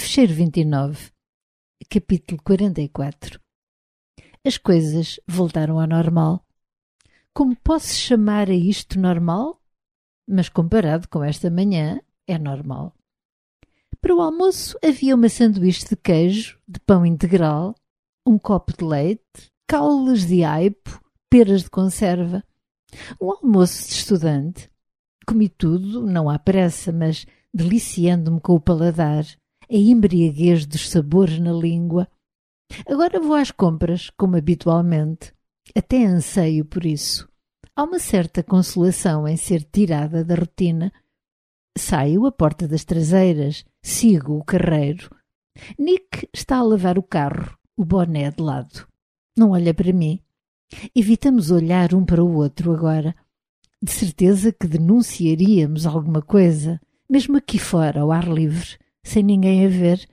Fecheiro 29, capítulo 44. As coisas voltaram ao normal. Como posso chamar a isto normal? Mas comparado com esta manhã, é normal. Para o almoço havia uma sanduíche de queijo, de pão integral, um copo de leite, caules de aipo, peras de conserva. Um almoço de estudante. Comi tudo, não à pressa, mas deliciando-me com o paladar, a embriaguez dos sabores na língua. Agora vou às compras, como habitualmente. Até anseio por isso. Há uma certa consolação em ser tirada da rotina. Saio à porta das traseiras, sigo o carreiro. Nick está a lavar o carro, o boné de lado. Não olha para mim. Evitamos olhar um para o outro agora. De certeza que denunciaríamos alguma coisa, mesmo aqui fora, ao ar livre, sem ninguém a ver.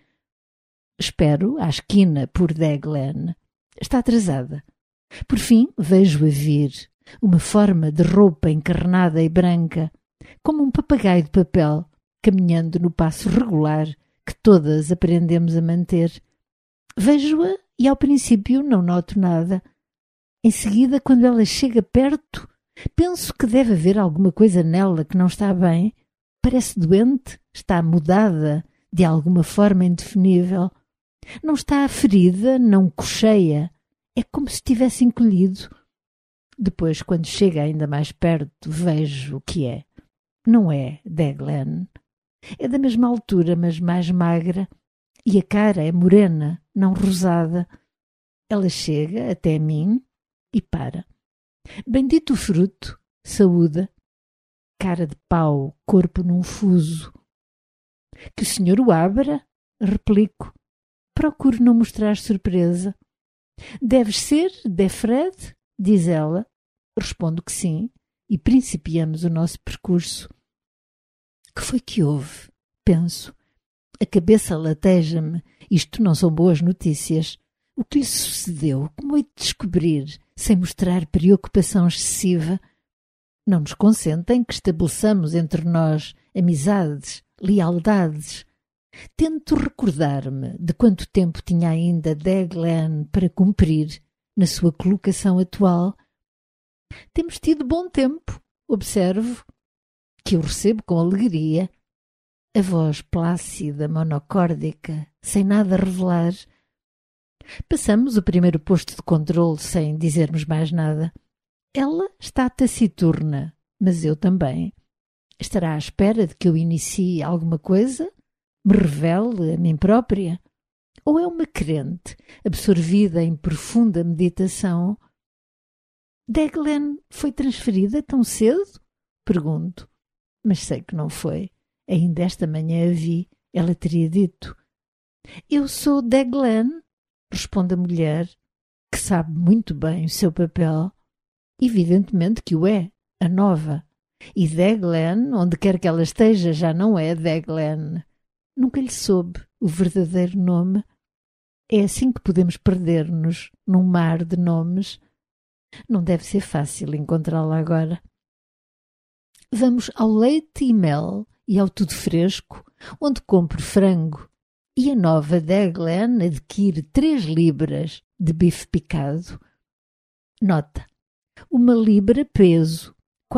Espero à esquina por Deglen. Está atrasada. Por fim, vejo-a vir, uma forma de roupa encarnada e branca, como um papagaio de papel, caminhando no passo regular que todas aprendemos a manter. Vejo-a e ao princípio não noto nada. Em seguida, quando ela chega perto, penso que deve haver alguma coisa nela que não está bem. Parece doente, está mudada de alguma forma indefinível. Não está ferida, não cocheia. É como se tivesse encolhido. Depois, quando chega ainda mais perto, vejo o que é. Não é Deglen. É da mesma altura, mas mais magra. E a cara é morena, não rosada. Ela chega até mim e para. Bendito o fruto, saúda. Cara de pau, corpo num fuso. Que o senhor o abra? Replico. Procuro não mostrar surpresa. Deves ser Defred? Diz ela. Respondo que sim e principiamos o nosso percurso. Que foi que houve? Penso. A cabeça lateja-me. Isto não são boas notícias. O que lhe sucedeu? Como hei de descobrir, sem mostrar preocupação excessiva? Não nos consentem que estabeleçamos entre nós amizades, lealdades. Tento recordar-me de quanto tempo tinha ainda Deglen para cumprir na sua colocação atual. Temos tido bom tempo, observo, que eu recebo com alegria. A voz plácida, monocórdica, sem nada revelar. Passamos o primeiro posto de controle sem dizermos mais nada. Ela está taciturna, mas eu também. Estará à espera de que eu inicie alguma coisa? Me revele a mim própria? Ou é uma crente, absorvida em profunda meditação? Deglen foi transferida tão cedo? Pergunto. Mas sei que não foi. Ainda esta manhã a vi. Ela teria dito. Eu sou Deglen, responde a mulher, que sabe muito bem o seu papel. Evidentemente que o é, a nova. E Deglen, onde quer que ela esteja, já não é Deglen. Nunca lhe soube o verdadeiro nome. É assim que podemos perder-nos num mar de nomes. Não deve ser fácil encontrá-la agora. Vamos ao leite e mel e ao tudo fresco, onde compro frango. E a nova Deglen adquire 3 libras de bife picado. Nota. 1 libra peso,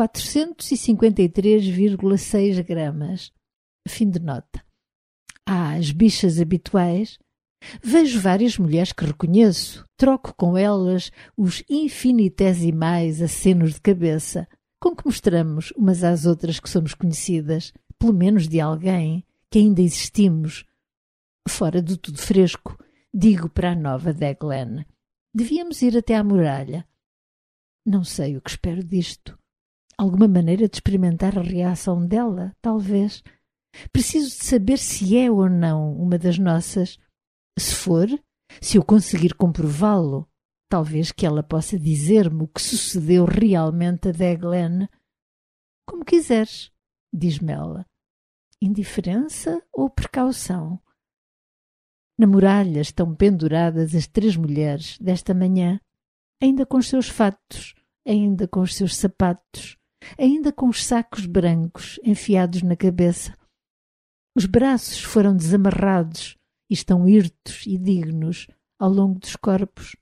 453,6 gramas. Fim de nota. Há as bichas habituais. Vejo várias mulheres que reconheço. Troco com elas os infinitesimais acenos de cabeça, com que mostramos umas às outras que somos conhecidas, pelo menos de alguém, que ainda existimos. Fora do tudo fresco, digo para a nova Deglen. Devíamos ir até à muralha. Não sei o que espero disto. Alguma maneira de experimentar a reação dela, talvez. Preciso de saber se é ou não uma das nossas. Se for, se eu conseguir comprová-lo, talvez que ela possa dizer-me o que sucedeu realmente a Deglen. Como quiseres, diz-me ela. Indiferença ou precaução? Na muralha estão penduradas as 3 mulheres desta manhã, ainda com os seus fatos, ainda com os seus sapatos, ainda com os sacos brancos enfiados na cabeça. Os braços foram desamarrados e estão hirtos e dignos ao longo dos corpos.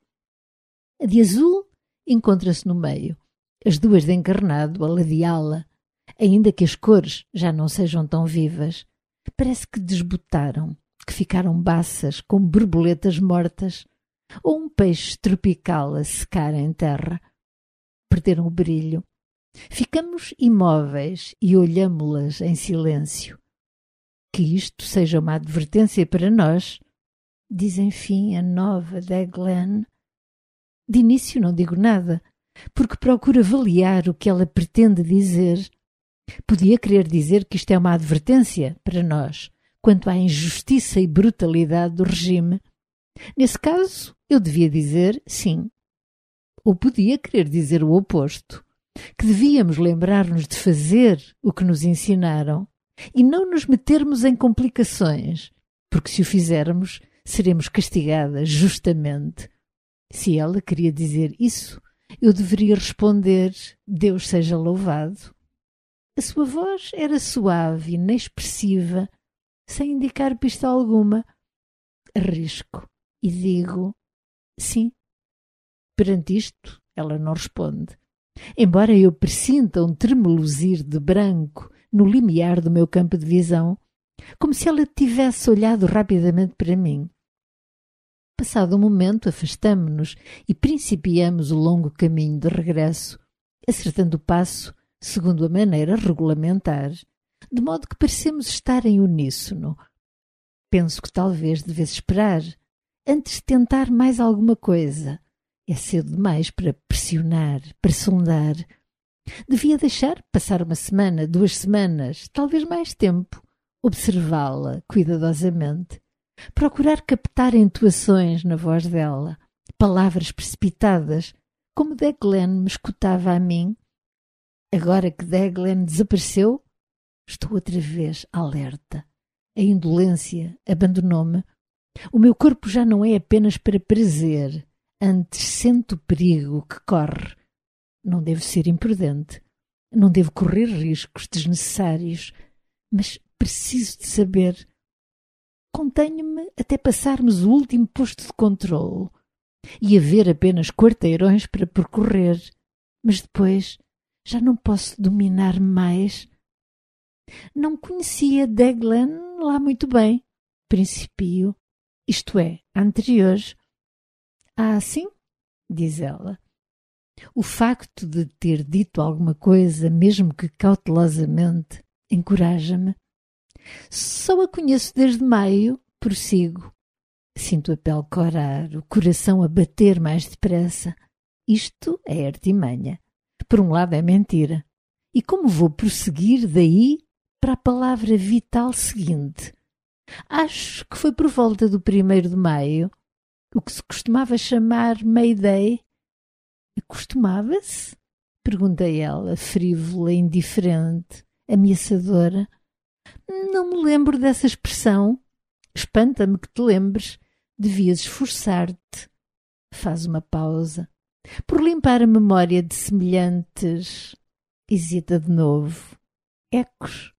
A de azul encontra-se no meio, as duas de encarnado a ladeá-la, ainda que as cores já não sejam tão vivas. Parece que desbotaram, que ficaram baças como borboletas mortas, ou um peixe tropical a secar em terra. Perderam o brilho. Ficamos imóveis e olhamo-las em silêncio. Que isto seja uma advertência para nós, diz enfim a nova Deglen. De início não digo nada, porque procuro avaliar o que ela pretende dizer. Podia querer dizer que isto é uma advertência para nós, quanto à injustiça e brutalidade do regime. Nesse caso, eu devia dizer sim. Ou podia querer dizer o oposto, que devíamos lembrar-nos de fazer o que nos ensinaram e não nos metermos em complicações, porque se o fizermos, seremos castigadas justamente. Se ela queria dizer isso, eu deveria responder: Deus seja louvado. A sua voz era suave e inexpressiva, sem indicar pista alguma. Arrisco e digo sim. Perante isto, ela não responde. Embora eu pressinta um tremuluzir de branco no limiar do meu campo de visão, como se ela tivesse olhado rapidamente para mim. Passado um momento, afastamo-nos e principiamos o longo caminho de regresso, acertando o passo segundo a maneira regulamentar, de modo que parecemos estar em uníssono. Penso que talvez devesse esperar, antes de tentar mais alguma coisa. É cedo demais para pressionar, para sondar. Devia deixar passar uma semana, 2 semanas, talvez mais tempo, observá-la cuidadosamente, procurar captar intuações na voz dela, palavras precipitadas, como Deglen me escutava a mim. Agora que Deglen desapareceu, estou outra vez alerta. A indolência abandonou-me. O meu corpo já não é apenas para prazer, antes sente o perigo que corre. Não devo ser imprudente, não devo correr riscos desnecessários, mas preciso de saber. Contenho-me até passarmos o último posto de controle e haver apenas quarteirões para percorrer, mas depois já não posso dominar mais. Não conhecia Deglen lá muito bem, principio, isto é, anterior. Ah, sim? Diz ela. O facto de ter dito alguma coisa, mesmo que cautelosamente, encoraja-me. Só a conheço desde maio, prossigo. Sinto a pele corar, o coração a bater mais depressa. Isto é artimanha. Por um lado é mentira. E como vou prosseguir daí para a palavra vital seguinte? Acho que foi por volta do 1º de maio, o que se costumava chamar May Day. Costumava-se? Perguntei ela, frívola, indiferente, ameaçadora. Não me lembro dessa expressão. Espanta-me que te lembres. Devias esforçar-te. Faz uma pausa. Por limpar a memória de semelhantes... Hesita de novo. Ecos.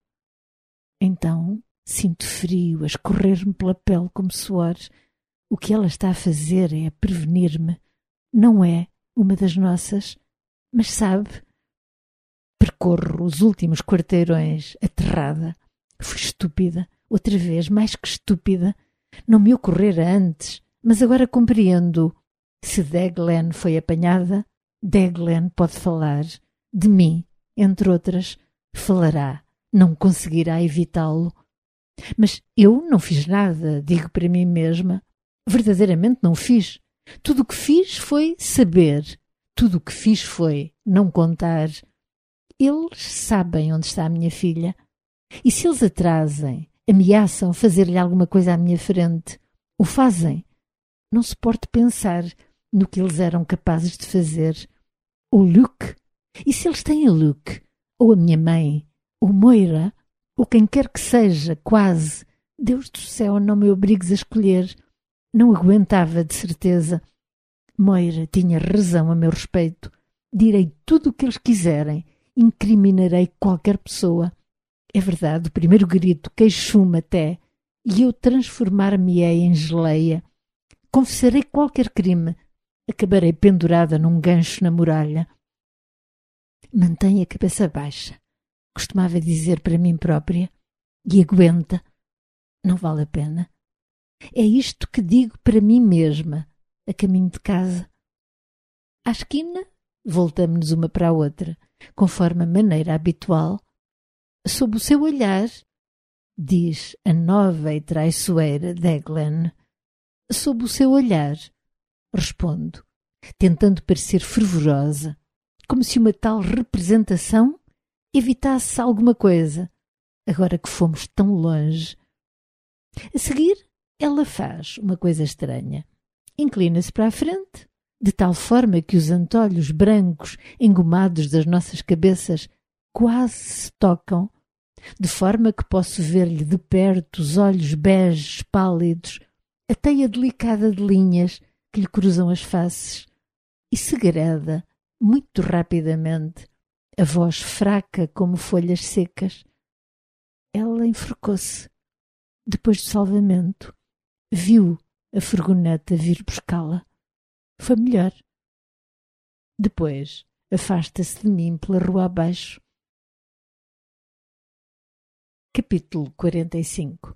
Então sinto frio a escorrer-me pela pele como suor. O que ela está a fazer é a prevenir-me. Não é uma das nossas, mas sabe... Percorro os últimos quarteirões, aterrada. Fui estúpida, outra vez, mais que estúpida. Não me ocorrera antes, mas agora compreendo. Se Deglen foi apanhada, Deglen pode falar. De mim, entre outras, falará. Não conseguirá evitá-lo. Mas eu não fiz nada, digo para mim mesma. Verdadeiramente não fiz. Tudo o que fiz foi saber. Tudo o que fiz foi não contar. Eles sabem onde está a minha filha. E se eles atrasem, ameaçam fazer-lhe alguma coisa à minha frente, o fazem. Não suporto pensar no que eles eram capazes de fazer. Ou Luke. E se eles têm a Luke? Ou a minha mãe? Ou Moira? Ou quem quer que seja, quase. Deus do céu, não me obrigues a escolher. Não aguentava, de certeza. Moira tinha razão a meu respeito. Direi tudo o que eles quiserem. Incriminarei qualquer pessoa. É verdade, o primeiro grito, queixume até. e eu transformar-me-ei em geleia. Confessarei qualquer crime. Acabarei pendurada num gancho na muralha. Mantém a cabeça baixa, costumava dizer para mim própria, e aguenta. Não vale a pena. É isto que digo para mim mesma, a caminho de casa. À esquina, voltamo-nos uma para a outra, conforme a maneira habitual. Sob o seu olhar, diz a nova e traiçoeira Deglan. Sob o seu olhar, respondo, tentando parecer fervorosa, como se uma tal representação evitasse alguma coisa, agora que fomos tão longe. A seguir, ela faz uma coisa estranha. Inclina-se para a frente, de tal forma que os antolhos brancos engomados das nossas cabeças quase se tocam, de forma que posso ver-lhe de perto os olhos beges pálidos, a teia delicada de linhas que lhe cruzam as faces, e segreda, muito rapidamente, a voz fraca como folhas secas. Ela enforcou-se. Depois do salvamento, viu a furgoneta vir buscá-la. Foi melhor. Depois afasta-se de mim pela rua abaixo. Capítulo 45.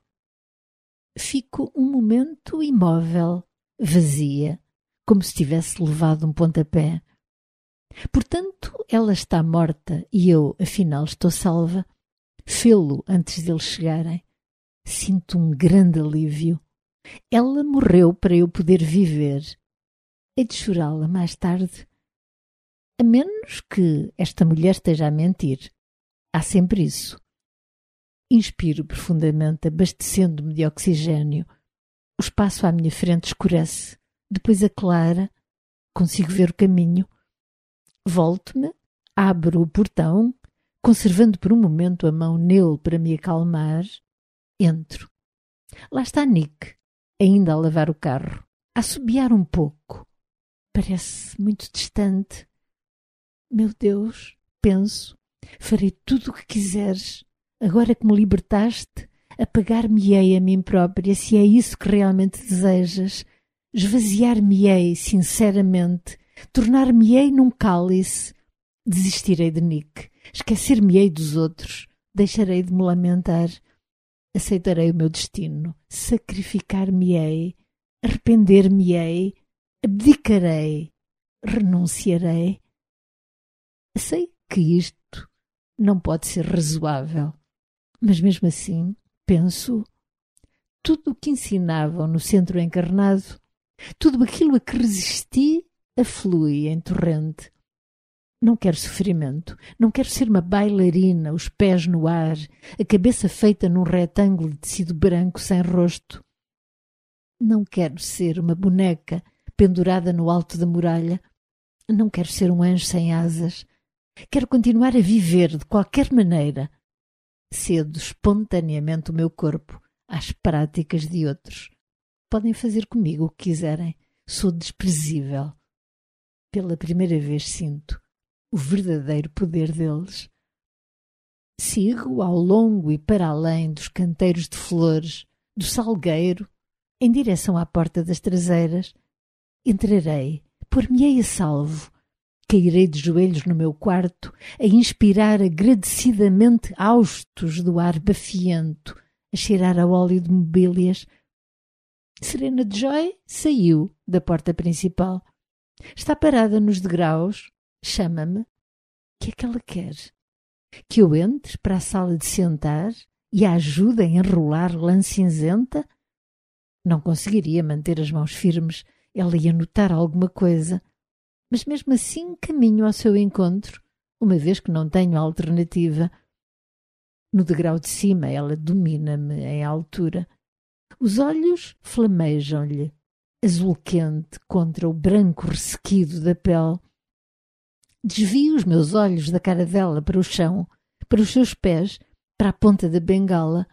Fico um momento imóvel, vazia, como se tivesse levado um pontapé. Portanto, ela está morta e eu, afinal, estou salva. Fê-lo antes deles chegarem. Sinto um grande alívio. Ela morreu para eu poder viver. Hei de chorá-la mais tarde. A menos que esta mulher esteja a mentir. Há sempre isso. Inspiro profundamente, abastecendo-me de oxigênio. O espaço à minha frente escurece. Depois aclara. Consigo ver o caminho. Volto-me, abro o portão, conservando por um momento a mão nele para me acalmar. Entro. Lá está Nick, ainda a lavar o carro, a assobiar um pouco. Parece muito distante. Meu Deus, penso, farei tudo o que quiseres. Agora que me libertaste, apagar-me-ei a mim própria, se é isso que realmente desejas. Esvaziar-me-ei sinceramente, tornar-me-ei num cálice. Desistirei de Nick, esquecer-me-ei dos outros, deixarei de me lamentar. Aceitarei o meu destino, sacrificar-me-ei, arrepender-me-ei, abdicarei, renunciarei. Sei que isto não pode ser razoável, mas mesmo assim, penso, tudo o que ensinavam no centro encarnado, tudo aquilo a que resisti, aflui em torrente. Não quero sofrimento, não quero ser uma bailarina, os pés no ar, a cabeça feita num retângulo de tecido branco sem rosto. Não quero ser uma boneca pendurada no alto da muralha. Não quero ser um anjo sem asas. Quero continuar a viver de qualquer maneira. Cedo espontaneamente o meu corpo às práticas de outros. Podem fazer comigo o que quiserem. Sou desprezível. Pela primeira vez sinto o verdadeiro poder deles. Sigo ao longo e para além dos canteiros de flores, do salgueiro, em direção à porta das traseiras. Entrarei, pôr-me-ei a salvo, cairei de joelhos no meu quarto, a inspirar agradecidamente haustos do ar bafiento, a cheirar a óleo de mobílias. Serena de Joy saiu da porta principal. Está parada nos degraus, chama-me. O que é que ela quer? Que eu entre para a sala de sentar e a ajude a enrolar lã cinzenta? Não conseguiria manter as mãos firmes. Ela ia notar alguma coisa. Mas mesmo assim caminho ao seu encontro, uma vez que não tenho alternativa. No degrau de cima ela domina-me em altura. Os olhos flamejam-lhe, azul quente contra o branco ressequido da pele. Desvio os meus olhos da cara dela para o chão, para os seus pés, para a ponta da bengala.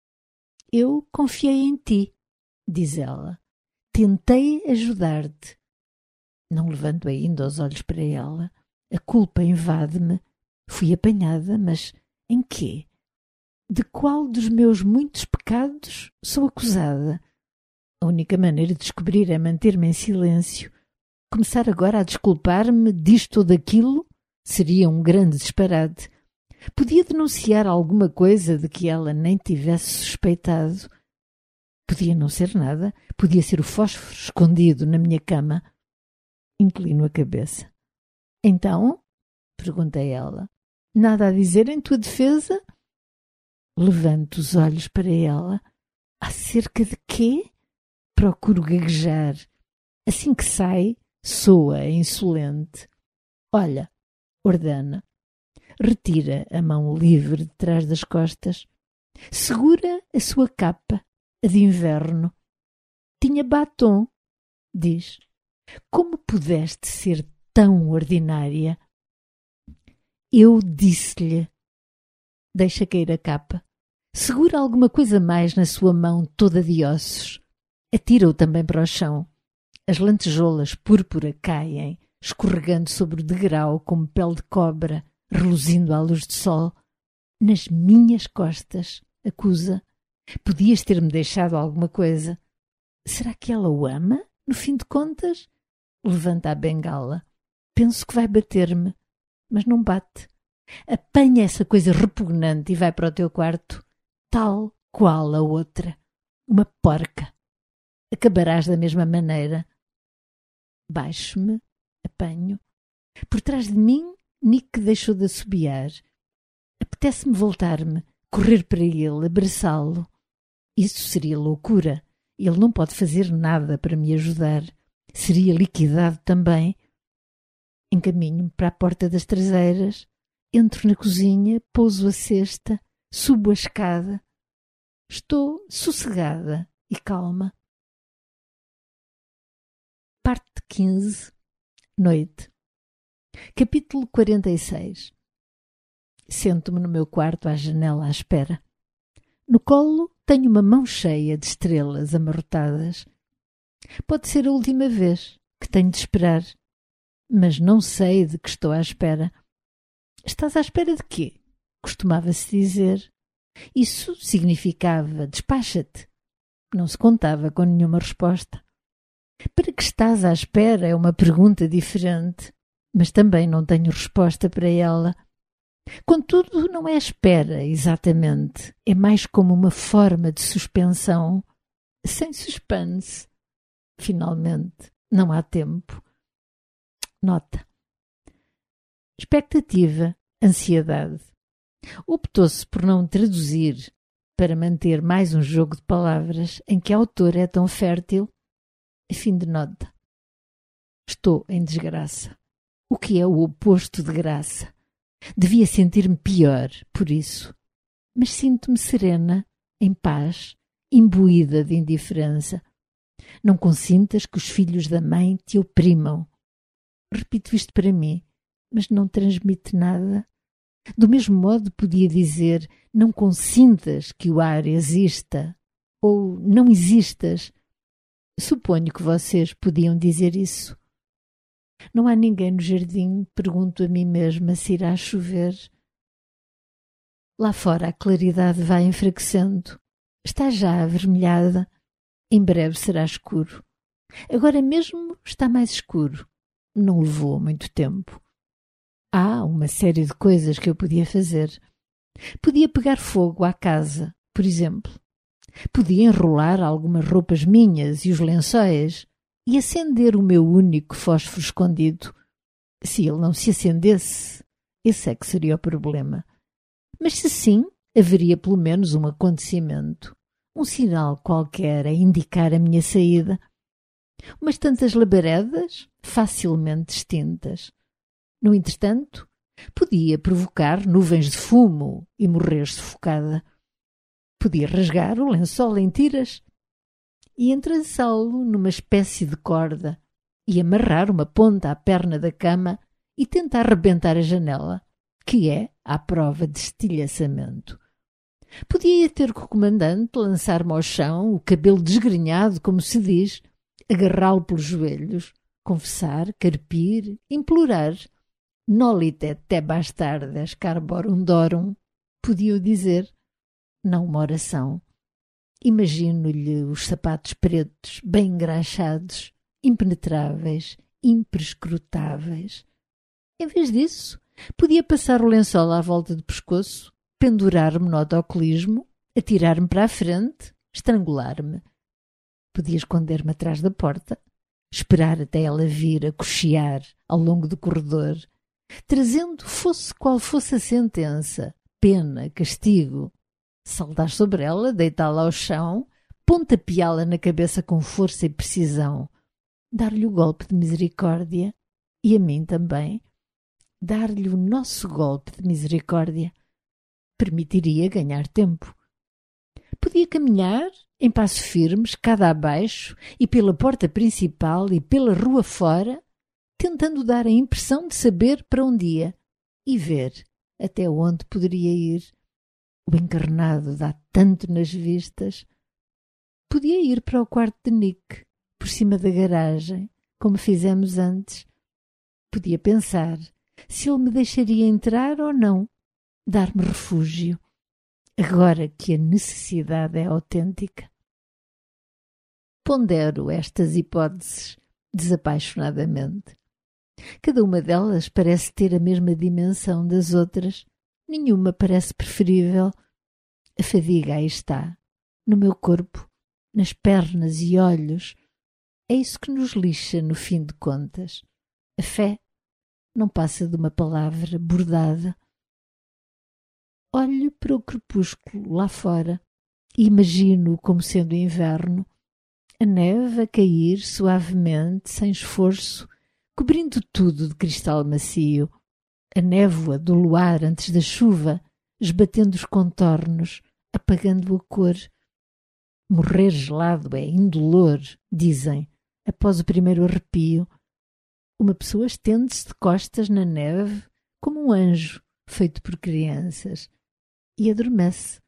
Eu confiei em ti, diz ela. Tentei ajudar-te. Não levanto ainda os olhos para ela. A culpa invade-me. Fui apanhada, mas em quê? De qual dos meus muitos pecados sou acusada? A única maneira de descobrir é manter-me em silêncio. Começar agora a desculpar-me disto ou daquilo seria um grande disparate. Podia denunciar alguma coisa de que ela nem tivesse suspeitado. Podia não ser nada. Podia ser o fósforo escondido na minha cama. Inclino a cabeça. Então? Perguntei ela. Nada a dizer em tua defesa? Levanto os olhos para ela. Acerca de quê? Procuro gaguejar. Assim que sai, soa insolente. Olha, ordena. Retira a mão livre de trás das costas. Segura a sua capa, a de inverno. Tinha batom, diz. Como pudeste ser tão ordinária? Eu disse-lhe. Deixa cair a capa. Segura alguma coisa mais na sua mão toda de ossos. Atira-o também para o chão. As lantejoulas púrpura caem, escorregando sobre o degrau como pele de cobra, reluzindo à luz do sol. Nas minhas costas, acusa. Podias ter-me deixado alguma coisa. Será que ela o ama, no fim de contas? Levanta a bengala. Penso que vai bater-me, mas não bate. Apanha essa coisa repugnante e vai para o teu quarto, tal qual a outra. Uma porca. Acabarás da mesma maneira. Baixo-me, apanho. Por trás de mim, Nick deixou de assobiar. Apetece-me voltar-me, correr para ele, abraçá-lo. Isso seria loucura. Ele não pode fazer nada para me ajudar. Seria liquidado também. Encaminho-me para a porta das traseiras. Entro na cozinha, pouso a cesta, subo a escada. Estou sossegada e calma. Parte 15. Noite. Capítulo 46. Sento-me no meu quarto à janela à espera. No colo tenho uma mão cheia de estrelas amarrotadas. Pode ser a última vez que tenho de esperar, mas não sei de que estou à espera. Estás à espera de quê? Costumava-se dizer. Isso significava despacha-te. Não se contava com nenhuma resposta. Para que estás à espera é uma pergunta diferente, mas também não tenho resposta para ela. Contudo, não é espera, exatamente. É mais como uma forma de suspensão, sem suspense. Finalmente, não há tempo. Nota. Expectativa, ansiedade. Optou-se por não traduzir para manter mais um jogo de palavras em que a autora é tão fértil. Fim de nota. Estou em desgraça. O que é o oposto de graça? Devia sentir-me pior por isso. Mas sinto-me serena, em paz, imbuída de indiferença. Não consintas que os filhos da mãe te oprimam. Repito isto para mim, mas não transmite nada. Do mesmo modo podia dizer, não consintas que o ar exista, ou não existas. Suponho que vocês podiam dizer isso. Não há ninguém no jardim, pergunto a mim mesma se irá chover. Lá fora a claridade vai enfraquecendo. Está já avermelhada. Em breve será escuro. Agora mesmo está mais escuro. Não levou muito tempo. Há uma série de coisas que eu podia fazer. Podia pegar fogo à casa, por exemplo. Podia enrolar algumas roupas minhas e os lençóis e acender o meu único fósforo escondido. Se ele não se acendesse, esse é que seria o problema. Mas se sim, haveria pelo menos um acontecimento, um sinal qualquer a indicar a minha saída. Umas tantas labaredas facilmente extintas. No entretanto, podia provocar nuvens de fumo e morrer sufocada. Podia rasgar o lençol em tiras e entrançá-lo numa espécie de corda e amarrar uma ponta à perna da cama e tentar rebentar a janela, que é à prova de estilhaçamento. Podia ter que o comandante lançar-me ao chão, o cabelo desgrenhado, como se diz, agarrá-lo pelos joelhos, confessar, carpir, implorar. Nolite te bastardes carborum dorum, podia-o dizer. não uma oração. Imagino-lhe os sapatos pretos, bem engraxados, impenetráveis, imprescrutáveis. Em vez disso, podia passar o lençol à volta do pescoço, pendurar-me no autocolismo, atirar-me para a frente, estrangular-me. Podia esconder-me atrás da porta, esperar até ela vir a cochear ao longo do corredor, trazendo fosse qual fosse a sentença, pena, castigo, saltar sobre ela, deitá-la ao chão, pontapeá-la na cabeça com força e precisão, dar-lhe o golpe de misericórdia e a mim também, dar-lhe o nosso golpe de misericórdia. Permitiria ganhar tempo. Podia caminhar em passo firme, escada abaixo e pela porta principal e pela rua fora, tentando dar a impressão de saber para onde ia e ver até onde poderia ir. O encarnado dá tanto nas vistas. Podia ir para o quarto de Nick, por cima da garagem, como fizemos antes. Podia pensar se ele me deixaria entrar ou não, dar-me refúgio, agora que a necessidade é autêntica. Pondero estas hipóteses desapaixonadamente. Cada uma delas parece ter a mesma dimensão das outras. Nenhuma parece preferível. A fadiga aí está, no meu corpo, nas pernas e olhos. É isso que nos lixa no fim de contas. A fé não passa de uma palavra bordada. Olho para o crepúsculo lá fora e imagino-o como sendo inverno, a neve a cair suavemente, sem esforço, cobrindo tudo de cristal macio, a névoa do luar antes da chuva, esbatendo os contornos, apagando a cor. Morrer gelado é indolor, dizem, após o primeiro arrepio. Uma pessoa estende-se de costas na neve como um anjo feito por crianças e adormece.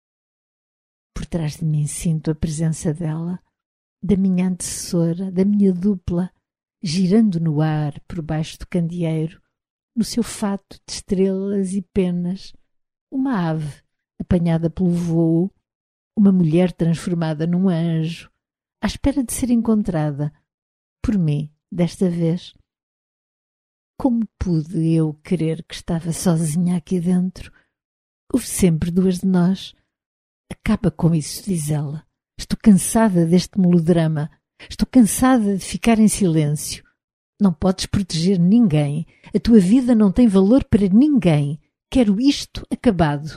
Por trás de mim sinto a presença dela, da minha antecessora, da minha dupla, girando no ar por baixo do candeeiro, no seu fato de estrelas e penas, uma ave apanhada pelo vôo, uma mulher transformada num anjo, à espera de ser encontrada, por mim, desta vez. Como pude eu querer que estava sozinha aqui dentro? Houve sempre duas de nós. Acaba com isso, diz ela. Estou cansada deste melodrama. Estou cansada de ficar em silêncio. Não podes proteger ninguém. A tua vida não tem valor para ninguém. Quero isto acabado.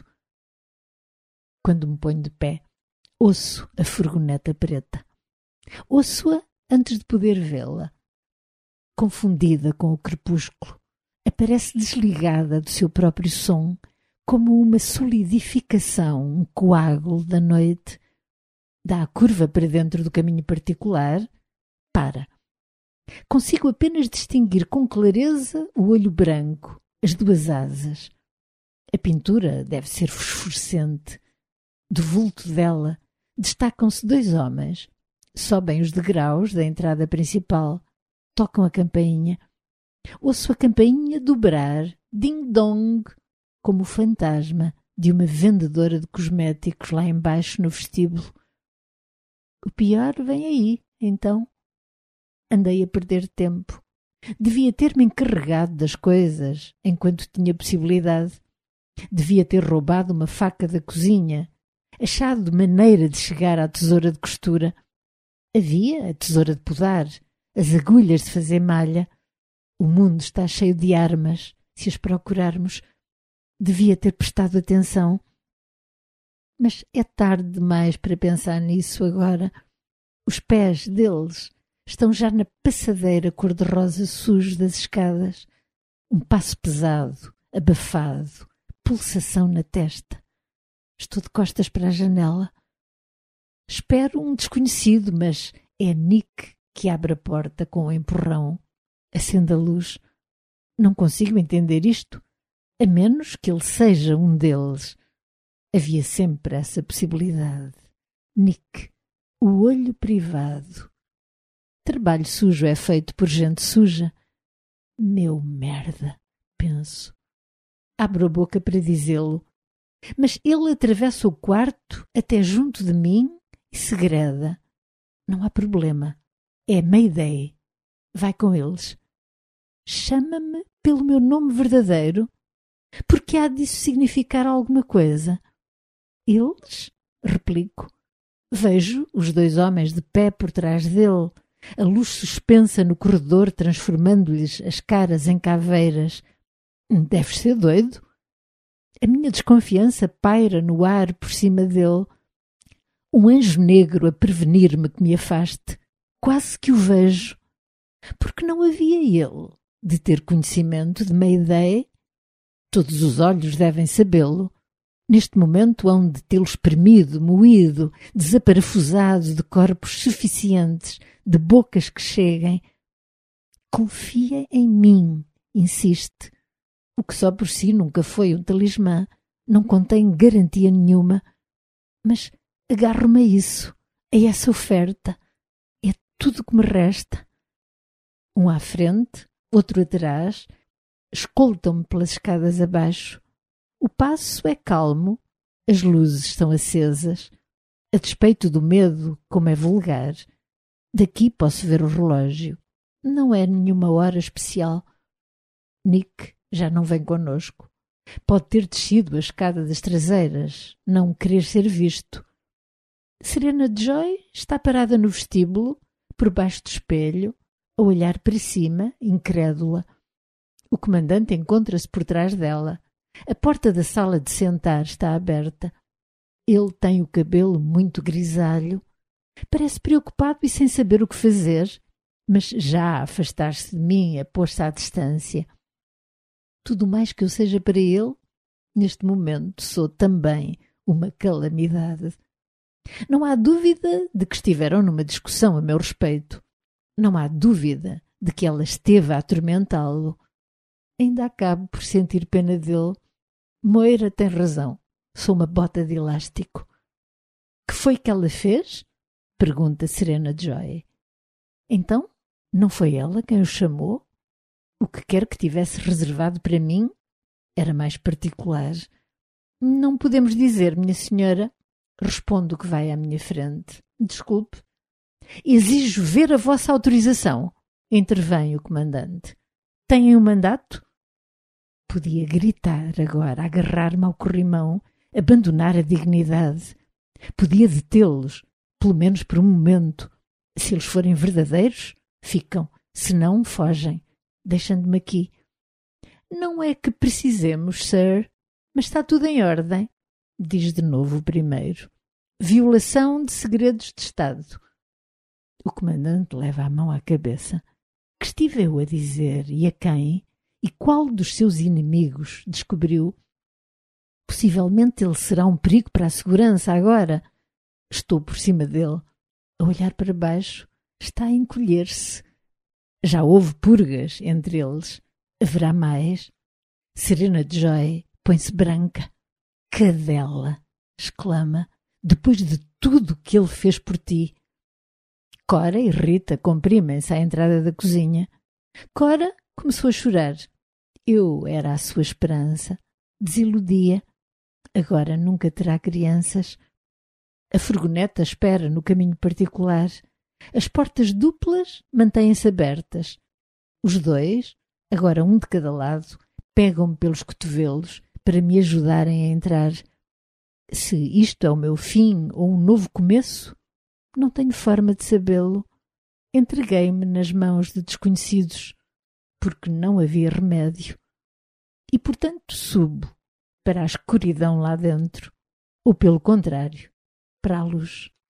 Quando me ponho de pé, ouço a furgoneta preta. Ouço-a antes de poder vê-la. Confundida com o crepúsculo, aparece desligada do seu próprio som, como uma solidificação, um coágulo da noite. Dá a curva para dentro do caminho particular, para. Consigo apenas distinguir com clareza o olho branco, as duas asas. A pintura deve ser fosforescente. Do vulto dela destacam-se dois homens. Sobem os degraus da entrada principal. Tocam a campainha. Ouço a campainha dobrar, ding-dong, como o fantasma de uma vendedora de cosméticos lá embaixo no vestíbulo. O pior vem aí, então. Andei a perder tempo. Devia ter-me encarregado das coisas enquanto tinha possibilidade. Devia ter roubado uma faca da cozinha, achado maneira de chegar à tesoura de costura. Havia a tesoura de podar, as agulhas de fazer malha. O mundo está cheio de armas, se as procurarmos. Devia ter prestado atenção. Mas é tarde demais para pensar nisso agora. Os pés deles estão já na passadeira cor-de-rosa sujo das escadas. Um passo pesado, abafado, pulsação na testa. Estou de costas para a janela. Espero um desconhecido, mas é Nick que abre a porta com um empurrão. Acende a luz. Não consigo entender isto, a menos que ele seja um deles. Havia sempre essa possibilidade. Nick, o olho privado. Trabalho sujo é feito por gente suja. Meu merda, penso. Abro a boca para dizê-lo. Mas ele atravessa o quarto até junto de mim e segreda. Não há problema. É Mayday. Vai com eles. Chama-me pelo meu nome verdadeiro, porque há disso significar alguma coisa. Eles? Replico. Vejo os dois homens de pé por trás dele, a luz suspensa no corredor transformando-lhes as caras em caveiras. Deves ser doido. A minha desconfiança paira no ar por cima dele. Um anjo negro a prevenir-me que me afaste. Quase que o vejo. Porque não havia ele de ter conhecimento de Mayday? Todos os olhos devem sabê-lo. Neste momento hão de tê-lo espremido, moído, desaparafusado de corpos suficientes, de bocas que cheguem. Confia em mim, insiste. O que só por si nunca foi um talismã, não contém garantia nenhuma. Mas agarro-me a isso, a essa oferta. É tudo que me resta. Um à frente, outro atrás, escoltam-me pelas escadas abaixo. O passo é calmo, as luzes estão acesas. A despeito do medo, como é vulgar. Daqui posso ver o relógio. Não é nenhuma hora especial. Nick já não vem connosco. Pode ter descido a escada das traseiras, não querer ser visto. Serena Joy está parada no vestíbulo, por baixo do espelho, a olhar para cima, incrédula. O comandante encontra-se por trás dela. A porta da sala de sentar está aberta. Ele tem o cabelo muito grisalho. Parece preocupado e sem saber o que fazer, mas já a afastar-se de mim, a pôr-se à distância. Tudo mais que eu seja para ele, neste momento sou também uma calamidade. Não há dúvida de que estiveram numa discussão a meu respeito. Não há dúvida de que ela esteve a atormentá-lo. Ainda acabo por sentir pena dele. Moira tem razão. Sou uma bota de elástico. Que foi que ela fez? Pergunta Serena Joy. Então, não foi ela quem o chamou? O que quer que tivesse reservado para mim era mais particular. Não podemos dizer, minha senhora. Respondo que vai à minha frente. Desculpe. Exijo ver a vossa autorização. Intervém o comandante. Têm um mandato? Podia gritar agora, agarrar-me ao corrimão, abandonar a dignidade. Podia detê-los, pelo menos por um momento. Se eles forem verdadeiros, ficam. Se não, fogem, deixando-me aqui. Não é que precisemos, sir, mas está tudo em ordem, diz de novo o primeiro. Violação de segredos de Estado. O comandante leva a mão à cabeça. Que estive eu a dizer e a quem? E qual dos seus inimigos descobriu? Possivelmente ele será um perigo para a segurança agora. Estou por cima dele, a olhar para baixo. Está a encolher-se. Já houve purgas entre eles. Haverá mais? Serena Joy põe-se branca. Cadela! Exclama. Depois de tudo que ele fez por ti. Cora e Rita comprimem-se à entrada da cozinha. Cora começou a chorar. Eu era a sua esperança. Desiludia. Agora nunca terá crianças. A furgoneta espera no caminho particular. As portas duplas mantêm-se abertas. Os dois, agora um de cada lado, pegam-me pelos cotovelos para me ajudarem a entrar. Se isto é o meu fim ou um novo começo, não tenho forma de sabê-lo. Entreguei-me nas mãos de desconhecidos, porque não havia remédio. E, portanto, subo para a escuridão lá dentro, ou, pelo contrário, para a luz.